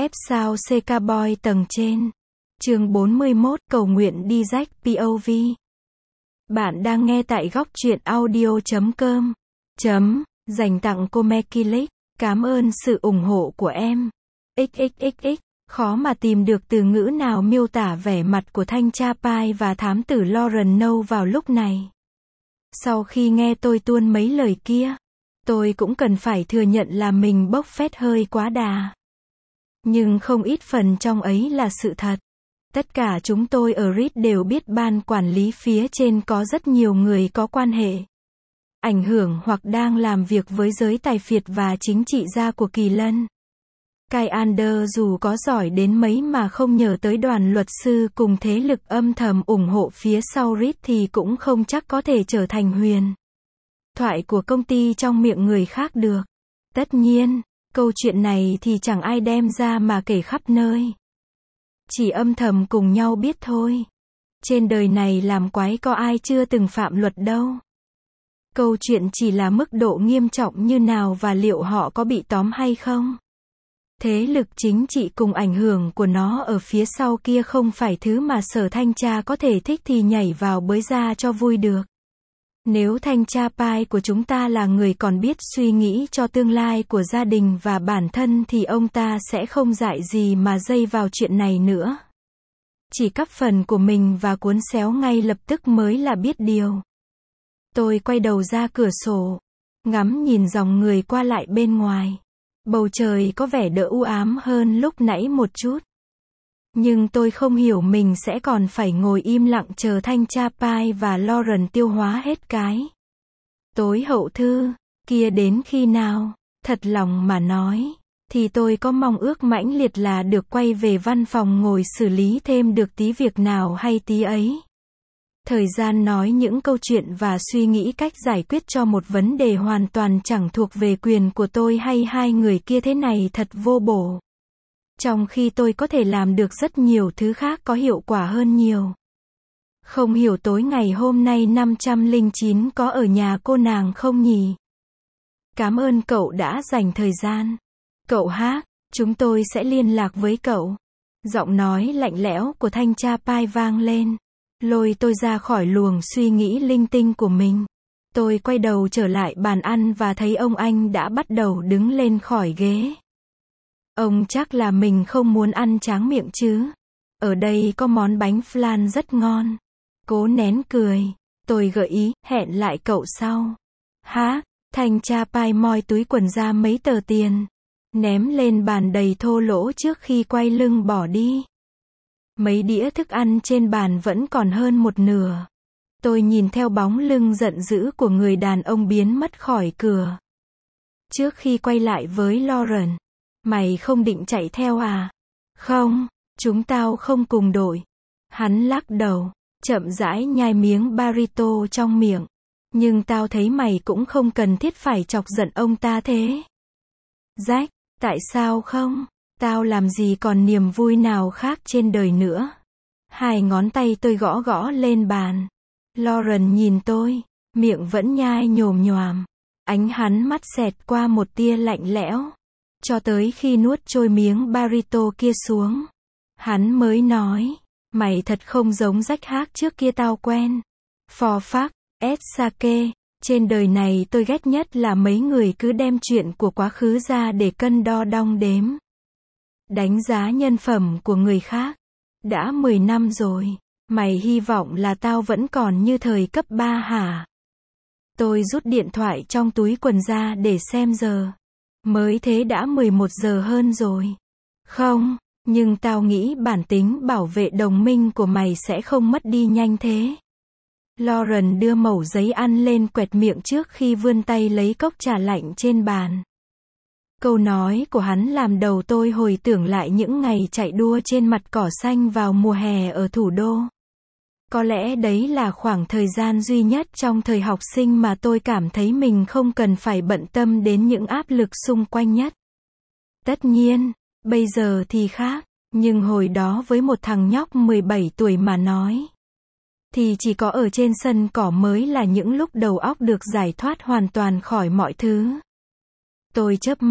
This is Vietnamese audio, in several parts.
F sao CK Boy tầng trên. Chương 41, cầu nguyện đi rách POV. Bạn đang nghe tại góc truyện audio.com. Dành tặng cô Mekilik. Cảm ơn sự ủng hộ của em. XXXX. Khó mà tìm được từ ngữ nào miêu tả vẻ mặt của thanh tra Pai và thám tử Lauren Nâu vào lúc này. Sau khi nghe tôi tuôn mấy lời kia, tôi cũng cần phải thừa nhận là mình bốc phét hơi quá đà. Nhưng không ít phần trong ấy là sự thật. Tất cả chúng tôi ở RIT đều biết ban quản lý phía trên có rất nhiều người có quan hệ, ảnh hưởng hoặc đang làm việc với giới tài phiệt và chính trị gia của Kỳ Lân. Kai Ander dù có giỏi đến mấy mà không nhờ tới đoàn luật sư cùng thế lực âm thầm ủng hộ phía sau RIT thì cũng không chắc có thể trở thành huyền thoại của công ty trong miệng người khác được. Tất nhiên, câu chuyện này thì chẳng ai đem ra mà kể khắp nơi. Chỉ âm thầm cùng nhau biết thôi. Trên đời này làm quái có ai chưa từng phạm luật đâu. Câu chuyện chỉ là mức độ nghiêm trọng như nào và liệu họ có bị tóm hay không. Thế lực chính trị cùng ảnh hưởng của nó ở phía sau kia không phải thứ mà sở thanh tra có thể thích thì nhảy vào bới ra cho vui được. Nếu thanh tra Pai của chúng ta là người còn biết suy nghĩ cho tương lai của gia đình và bản thân thì ông ta sẽ không dại gì mà dây vào chuyện này nữa. Chỉ cắp phần của mình và cuốn xéo ngay lập tức mới là biết điều. Tôi quay đầu ra cửa sổ, ngắm nhìn dòng người qua lại bên ngoài. Bầu trời có vẻ đỡ u ám hơn lúc nãy một chút. Nhưng tôi không hiểu mình sẽ còn phải ngồi im lặng chờ thanh tra Pai và Lauren tiêu hóa hết cái tối hậu thư kia đến khi nào. Thật lòng mà nói, thì tôi có mong ước mãnh liệt là được quay về văn phòng ngồi xử lý thêm được tí việc nào hay tí ấy. Thời gian nói những câu chuyện và suy nghĩ cách giải quyết cho một vấn đề hoàn toàn chẳng thuộc về quyền của tôi hay hai người kia thế này thật vô bổ. Trong khi tôi có thể làm được rất nhiều thứ khác có hiệu quả hơn nhiều. Không hiểu tối ngày hôm nay 509 có ở nhà cô nàng không nhỉ? Cảm ơn cậu đã dành thời gian. Cậu hát, chúng tôi sẽ liên lạc với cậu. Giọng nói lạnh lẽo của thanh tra Pai vang lên, lôi tôi ra khỏi luồng suy nghĩ linh tinh của mình. Tôi quay đầu trở lại bàn ăn và thấy ông anh đã bắt đầu đứng lên khỏi ghế. Ông chắc là mình không muốn ăn tráng miệng chứ. Ở đây có món bánh flan rất ngon. Cố nén cười. Tôi gợi ý, hẹn lại cậu sau. Hả? Thanh tra Pai moi túi quần ra mấy tờ tiền, ném lên bàn đầy thô lỗ trước khi quay lưng bỏ đi. Mấy đĩa thức ăn trên bàn vẫn còn hơn một nửa. Tôi nhìn theo bóng lưng giận dữ của người đàn ông biến mất khỏi cửa. Trước khi quay lại với Lauren, mày không định chạy theo à? Không, chúng tao không cùng đội. Hắn lắc đầu, chậm rãi nhai miếng burrito trong miệng. Nhưng tao thấy mày cũng không cần thiết phải chọc giận ông ta thế. Jack, tại sao không? Tao làm gì còn niềm vui nào khác trên đời nữa. Hai ngón tay tôi gõ gõ lên bàn. Lauren nhìn tôi, miệng vẫn nhai nhồm nhoàm. Ánh hắn mắt xẹt qua một tia lạnh lẽo. Cho tới khi nuốt trôi miếng burrito kia xuống, hắn mới nói, mày thật không giống Jack hát trước kia tao quen. For fuck, Sake, trên đời này tôi ghét nhất là mấy người cứ đem chuyện của quá khứ ra để cân đo đong đếm. Đánh giá nhân phẩm của người khác. Đã 10 năm rồi, mày hy vọng là tao vẫn còn như thời cấp 3 hả? Tôi rút điện thoại trong túi quần ra để xem giờ. Mới thế đã 11 giờ hơn rồi. Không, nhưng tao nghĩ bản tính bảo vệ đồng minh của mày sẽ không mất đi nhanh thế. Lauren đưa mẩu giấy ăn lên quẹt miệng trước khi vươn tay lấy cốc trà lạnh trên bàn. Câu nói của hắn làm đầu tôi hồi tưởng lại những ngày chạy đua trên mặt cỏ xanh vào mùa hè ở thủ đô. Có lẽ đấy là khoảng thời gian duy nhất trong thời học sinh mà tôi cảm thấy mình không cần phải bận tâm đến những áp lực xung quanh nhất. Tất nhiên, bây giờ thì khác, nhưng hồi đó với một thằng nhóc 17 tuổi mà nói, thì chỉ có ở trên sân cỏ mới là những lúc đầu óc được giải thoát hoàn toàn khỏi mọi thứ. Tôi chớp mắt,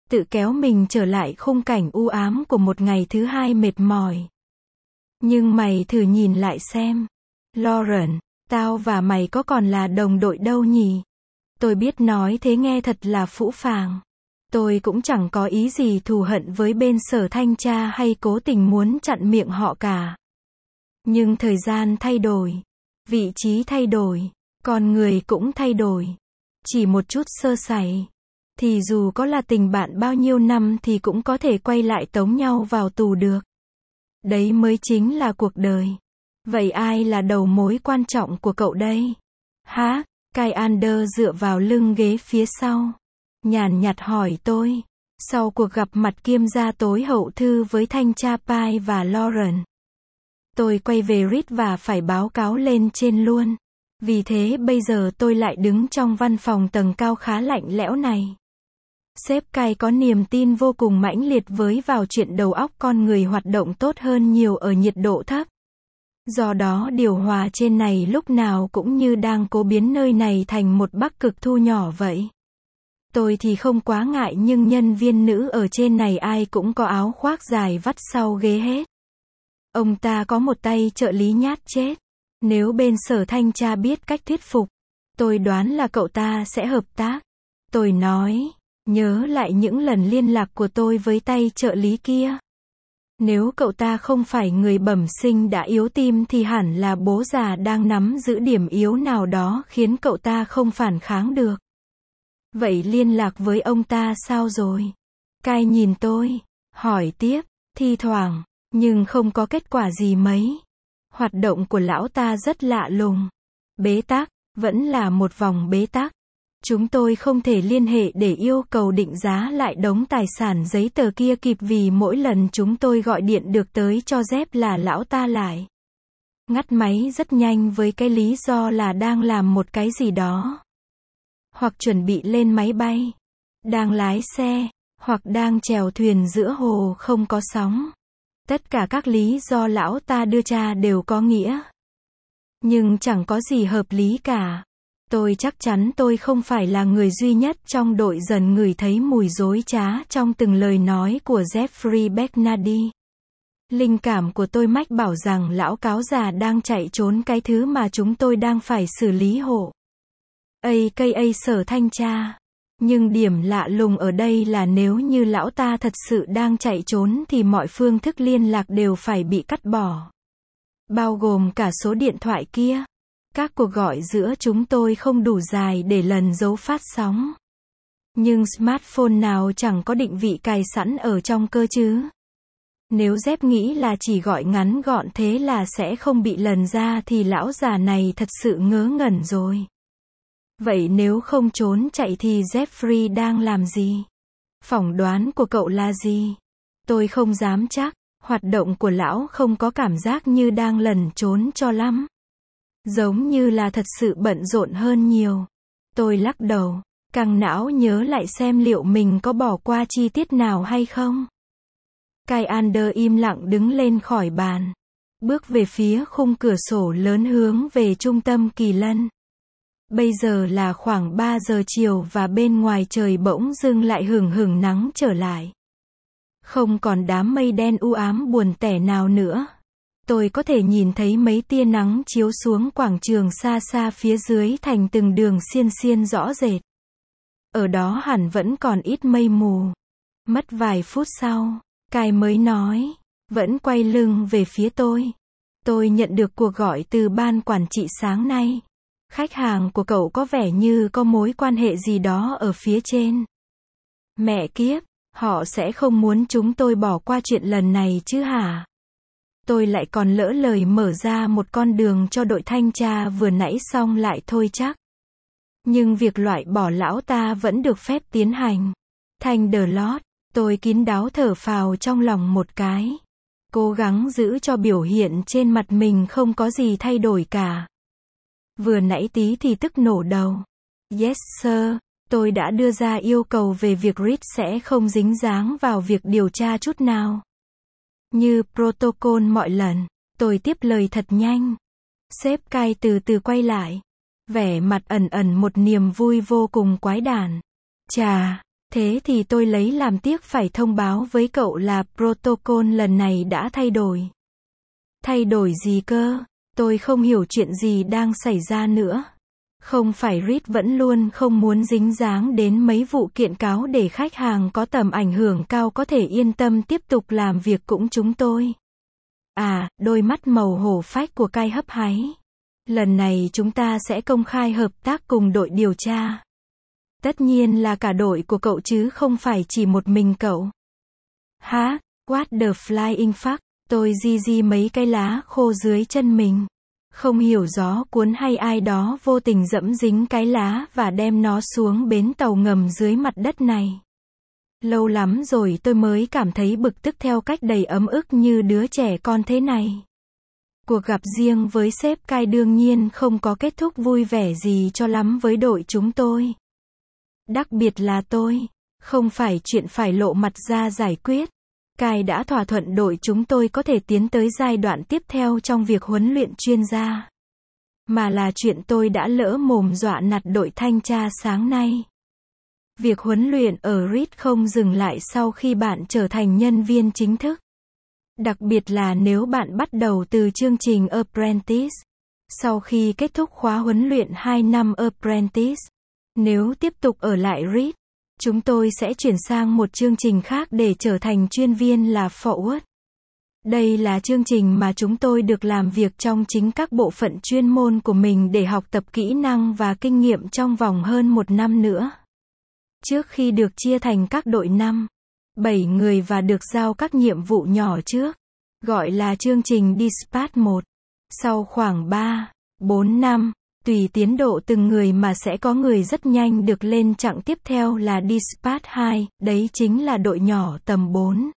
tự kéo mình trở lại khung cảnh u ám của một ngày thứ hai mệt mỏi. Nhưng mày thử nhìn lại xem. Lauren, tao và mày có còn là đồng đội đâu nhỉ? Tôi biết nói thế nghe thật là phũ phàng. Tôi cũng chẳng có ý gì thù hận với bên sở thanh tra hay cố tình muốn chặn miệng họ cả. Nhưng thời gian thay đổi, vị trí thay đổi, con người cũng thay đổi. Chỉ một chút sơ sẩy, thì dù có là tình bạn bao nhiêu năm thì cũng có thể quay lại tống nhau vào tù được. Đấy mới chính là cuộc đời. Vậy ai là đầu mối quan trọng của cậu đây? Hả? Kai Ander dựa vào lưng ghế phía sau. Nhàn nhạt hỏi tôi. Sau cuộc gặp mặt kiêm gia tối hậu thư với thanh tra Pai và Lauren, tôi quay về Reed và phải báo cáo lên trên luôn. Vì thế bây giờ tôi lại đứng trong văn phòng tầng cao khá lạnh lẽo này. Sếp Kai có niềm tin vô cùng mãnh liệt với vào chuyện đầu óc con người hoạt động tốt hơn nhiều ở nhiệt độ thấp. Do đó điều hòa trên này lúc nào cũng như đang cố biến nơi này thành một bắc cực thu nhỏ vậy. Tôi thì không quá ngại nhưng nhân viên nữ ở trên này ai cũng có áo khoác dài vắt sau ghế hết. Ông ta có một tay trợ lý nhát chết. Nếu bên sở thanh tra biết cách thuyết phục, tôi đoán là cậu ta sẽ hợp tác. Tôi nói, nhớ lại những lần liên lạc của tôi với tay trợ lý kia. Nếu cậu ta không phải người bẩm sinh đã yếu tim thì hẳn là bố già đang nắm giữ điểm yếu nào đó khiến cậu ta không phản kháng được. Vậy liên lạc với ông ta sao rồi? Kai nhìn tôi, hỏi tiếp, thi thoảng, nhưng không có kết quả gì mấy. Hoạt động của lão ta rất lạ lùng. Bế tắc, vẫn là một vòng bế tắc. Chúng tôi không thể liên hệ để yêu cầu định giá lại đống tài sản giấy tờ kia kịp vì mỗi lần chúng tôi gọi điện được tới cho dép là lão ta lại ngắt máy rất nhanh với cái lý do là đang làm một cái gì đó. Hoặc chuẩn bị lên máy bay, đang lái xe, hoặc đang chèo thuyền giữa hồ không có sóng. Tất cả các lý do lão ta đưa ra đều có nghĩa. Nhưng chẳng có gì hợp lý cả. Tôi chắc chắn tôi không phải là người duy nhất trong đội dần ngửi thấy mùi dối trá trong từng lời nói của Jeffrey Bernardi. Linh cảm của tôi mách bảo rằng lão cáo già đang chạy trốn cái thứ mà chúng tôi đang phải xử lý hộ. AKA sở thanh tra. Nhưng điểm lạ lùng ở đây là nếu như lão ta thật sự đang chạy trốn thì mọi phương thức liên lạc đều phải bị cắt bỏ. Bao gồm cả số điện thoại kia. Các cuộc gọi giữa chúng tôi không đủ dài để lần dấu phát sóng. Nhưng smartphone nào chẳng có định vị cài sẵn ở trong cơ chứ. Nếu Dép nghĩ là chỉ gọi ngắn gọn thế là sẽ không bị lần ra thì lão già này thật sự ngớ ngẩn rồi. Vậy nếu không trốn chạy thì Jeffrey đang làm gì? Phỏng đoán của cậu là gì? Tôi không dám chắc, hoạt động của lão không có cảm giác như đang lẩn trốn cho lắm. Giống như là thật sự bận rộn hơn nhiều. Tôi lắc đầu, căng não nhớ lại xem liệu mình có bỏ qua chi tiết nào hay không. Kai Ander im lặng đứng lên khỏi bàn, bước về phía khung cửa sổ lớn hướng về trung tâm Kỳ Lân. Bây giờ là khoảng 3 giờ chiều và bên ngoài trời bỗng dưng lại hửng hửng nắng trở lại. Không còn đám mây đen u ám buồn tẻ nào nữa. Tôi có thể nhìn thấy mấy tia nắng chiếu xuống quảng trường xa xa phía dưới thành từng đường xiên xiên rõ rệt. Ở đó hẳn vẫn còn ít mây mù. Mất vài phút sau, Kai mới nói, vẫn quay lưng về phía tôi. Tôi nhận được cuộc gọi từ ban quản trị sáng nay. Khách hàng của cậu có vẻ như có mối quan hệ gì đó ở phía trên. Mẹ kiếp, họ sẽ không muốn chúng tôi bỏ qua chuyện lần này chứ hả? Tôi lại còn lỡ lời mở ra một con đường cho đội thanh tra vừa nãy xong lại thôi chắc. Nhưng việc loại bỏ lão ta vẫn được phép tiến hành. Thanh đờ lót, tôi kín đáo thở phào trong lòng một cái. Cố gắng giữ cho biểu hiện trên mặt mình không có gì thay đổi cả. Vừa nãy tí thì tức nổ đầu. Yes sir, tôi đã đưa ra yêu cầu về việc Reed sẽ không dính dáng vào việc điều tra chút nào. Như protocol mọi lần, tôi tiếp lời thật nhanh. Sếp Kai từ từ quay lại. Vẻ mặt ẩn ẩn một niềm vui vô cùng quái đản. Chà, Thế thì tôi lấy làm tiếc phải thông báo với cậu là protocol lần này đã thay đổi. Thay đổi gì cơ? Tôi không hiểu chuyện gì đang xảy ra nữa. Không phải Reed vẫn luôn không muốn dính dáng đến mấy vụ kiện cáo để khách hàng có tầm ảnh hưởng cao có thể yên tâm tiếp tục làm việc cùng chúng tôi. À, đôi mắt màu hổ phách của Kai hấp háy. Lần này chúng ta sẽ công khai hợp tác cùng đội điều tra. Tất nhiên là cả đội của cậu chứ không phải chỉ một mình cậu. Hả? What the flying fuck? Tôi di mấy cái lá khô dưới chân mình. Không hiểu gió cuốn hay ai đó vô tình dẫm dính cái lá và đem nó xuống bến tàu ngầm dưới mặt đất này. Lâu lắm rồi tôi mới cảm thấy bực tức theo cách đầy ấm ức như đứa trẻ con thế này. Cuộc gặp riêng với sếp Kai đương nhiên không có kết thúc vui vẻ gì cho lắm với đội chúng tôi. Đặc biệt là tôi. Không phải chuyện phải lộ mặt ra giải quyết. Kai đã thỏa thuận đội chúng tôi có thể tiến tới giai đoạn tiếp theo trong việc huấn luyện chuyên gia. Mà là chuyện tôi đã lỡ mồm dọa nạt đội thanh tra sáng nay. Việc huấn luyện ở Reed không dừng lại sau khi bạn trở thành nhân viên chính thức. Đặc biệt là nếu bạn bắt đầu từ chương trình Apprentice. Sau khi kết thúc khóa huấn luyện 2 năm Apprentice, nếu tiếp tục ở lại Reed, chúng tôi sẽ chuyển sang một chương trình khác để trở thành chuyên viên là Forward. Đây là chương trình mà chúng tôi được làm việc trong chính các bộ phận chuyên môn của mình để học tập kỹ năng và kinh nghiệm trong vòng hơn 1 năm nữa. Trước khi được chia thành các đội 5-7 người và được giao các nhiệm vụ nhỏ trước, gọi là chương trình Dispatch 1. Sau khoảng 3-4 năm, tùy tiến độ từng người mà sẽ có người rất nhanh được lên chặng tiếp theo là Dispatch 2, đấy chính là đội nhỏ tầm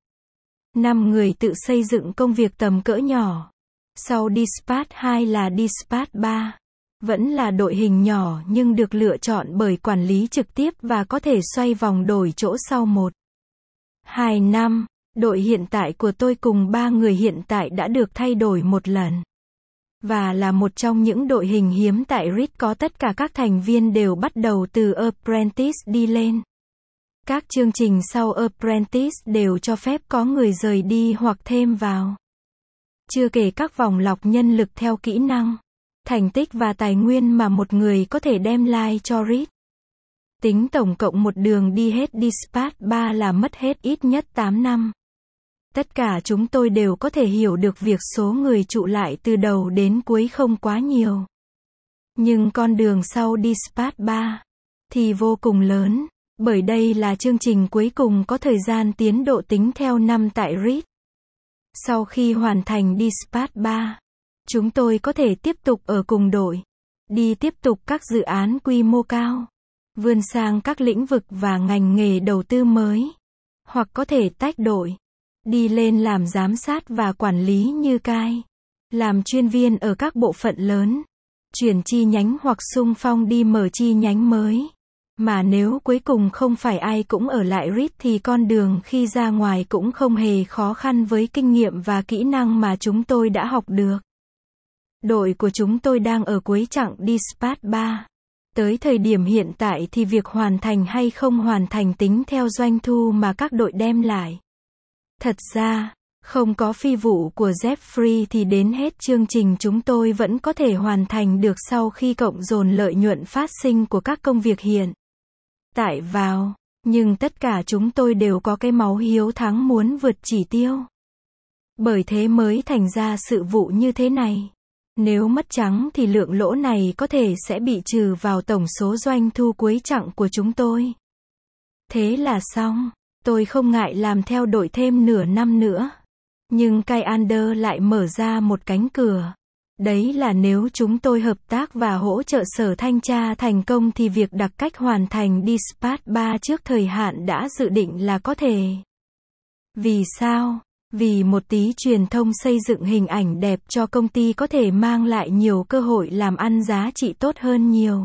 4-5 người tự xây dựng công việc tầm cỡ nhỏ. Sau Dispatch 2 là Dispatch 3. Vẫn là đội hình nhỏ nhưng được lựa chọn bởi quản lý trực tiếp và có thể xoay vòng đổi chỗ sau 1-2 năm. Đội hiện tại của tôi cùng 3 người hiện tại đã được thay đổi một lần. Và là một trong những đội hình hiếm tại Reed có tất cả các thành viên đều bắt đầu từ Apprentice đi lên. Các chương trình sau Apprentice đều cho phép có người rời đi hoặc thêm vào. Chưa kể các vòng lọc nhân lực theo kỹ năng, thành tích và tài nguyên mà một người có thể đem lại cho Reed. Tính tổng cộng một đường đi hết Dispatch 3 là mất hết ít nhất 8 năm. Tất cả chúng tôi đều có thể hiểu được việc số người trụ lại từ đầu đến cuối không quá nhiều. Nhưng con đường sau Dispatch 3 thì vô cùng lớn, bởi đây là chương trình cuối cùng có thời gian tiến độ tính theo năm tại Reed. Sau khi hoàn thành Dispatch 3, chúng tôi có thể tiếp tục ở cùng đội, đi tiếp tục các dự án quy mô cao, vươn sang các lĩnh vực và ngành nghề đầu tư mới, hoặc có thể tách đội, đi lên làm giám sát và quản lý như Kai, làm chuyên viên ở các bộ phận lớn, chuyển chi nhánh hoặc xung phong đi mở chi nhánh mới. Mà nếu cuối cùng không phải ai cũng ở lại Reed thì con đường khi ra ngoài cũng không hề khó khăn với kinh nghiệm và kỹ năng mà chúng tôi đã học được. Đội của chúng tôi đang ở cuối chặng Dispatch 3. Tới thời điểm hiện tại thì việc hoàn thành hay không hoàn thành tính theo doanh thu mà các đội đem lại. Thật ra, không có phi vụ của Jeffrey thì đến hết chương trình chúng tôi vẫn có thể hoàn thành được sau khi cộng dồn lợi nhuận phát sinh của các công việc hiện tại vào. Nhưng tất cả chúng tôi đều có cái máu hiếu thắng muốn vượt chỉ tiêu. Bởi thế mới thành ra sự vụ như thế này. Nếu mất trắng thì lượng lỗ này có thể sẽ bị trừ vào tổng số doanh thu cuối chặng của chúng tôi. Thế là xong. Tôi không ngại làm theo đội thêm nửa năm nữa. Nhưng Kai Ander lại mở ra một cánh cửa. Đấy là nếu chúng tôi hợp tác và hỗ trợ sở thanh tra thành công thì việc đặc cách hoàn thành Dispatch 3 trước thời hạn đã dự định là có thể. Vì sao? Vì một tí truyền thông xây dựng hình ảnh đẹp cho công ty có thể mang lại nhiều cơ hội làm ăn giá trị tốt hơn nhiều.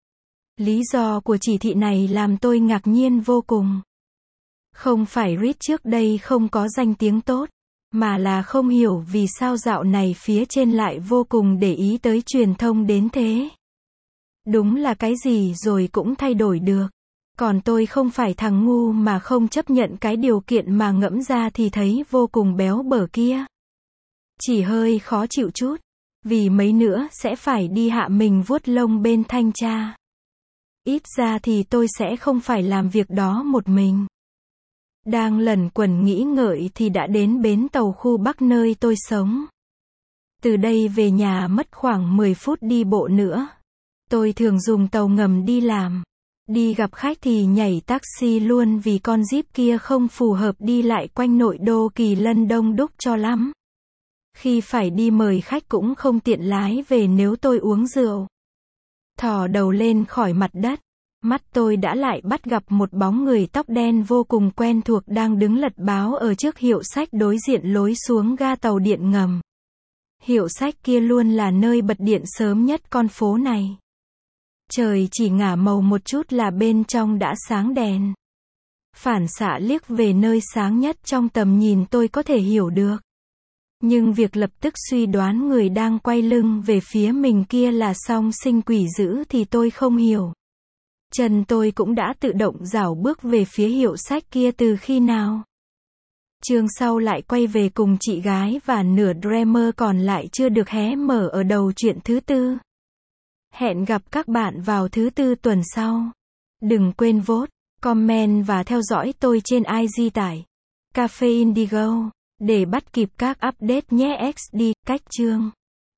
Lý do của chỉ thị này làm tôi ngạc nhiên vô cùng. Không phải Reed trước đây không có danh tiếng tốt, mà là không hiểu vì sao dạo này phía trên lại vô cùng để ý tới truyền thông đến thế. Đúng là cái gì rồi cũng thay đổi được. Còn tôi không phải thằng ngu mà không chấp nhận cái điều kiện mà ngẫm ra thì thấy vô cùng béo bở kia. Chỉ hơi khó chịu chút, vì mấy nữa sẽ phải đi hạ mình vuốt lông bên thanh tra. Ít ra thì tôi sẽ không phải làm việc đó một mình. Đang lẩn quẩn nghĩ ngợi thì đã đến bến tàu khu Bắc nơi tôi sống. Từ đây về nhà mất khoảng 10 phút đi bộ nữa. Tôi thường dùng tàu ngầm đi làm. Đi gặp khách thì nhảy taxi luôn vì con Jeep kia không phù hợp đi lại quanh nội đô Kỳ Lân đông đúc cho lắm. Khi phải đi mời khách cũng không tiện lái về nếu tôi uống rượu. Thò đầu lên khỏi mặt đất, mắt tôi đã lại bắt gặp một bóng người tóc đen vô cùng quen thuộc đang đứng lật báo ở trước hiệu sách đối diện lối xuống ga tàu điện ngầm. Hiệu sách kia luôn là nơi bật điện sớm nhất con phố này. Trời chỉ ngả màu một chút là bên trong đã sáng đèn. Phản xạ liếc về nơi sáng nhất trong tầm nhìn tôi có thể hiểu được. Nhưng việc lập tức suy đoán người đang quay lưng về phía mình kia là song sinh quỷ dữ thì tôi không hiểu. Chân tôi cũng đã tự động rảo bước về phía hiệu sách kia từ khi nào. Chương sau lại quay về cùng chị gái và nửa dreamer còn lại chưa được hé mở ở đầu chuyện thứ tư. Hẹn gặp các bạn vào thứ tư tuần sau. Đừng quên vote, comment và theo dõi tôi trên IG tải Cafe Indigo để bắt kịp các update nhé. XD, cách chương.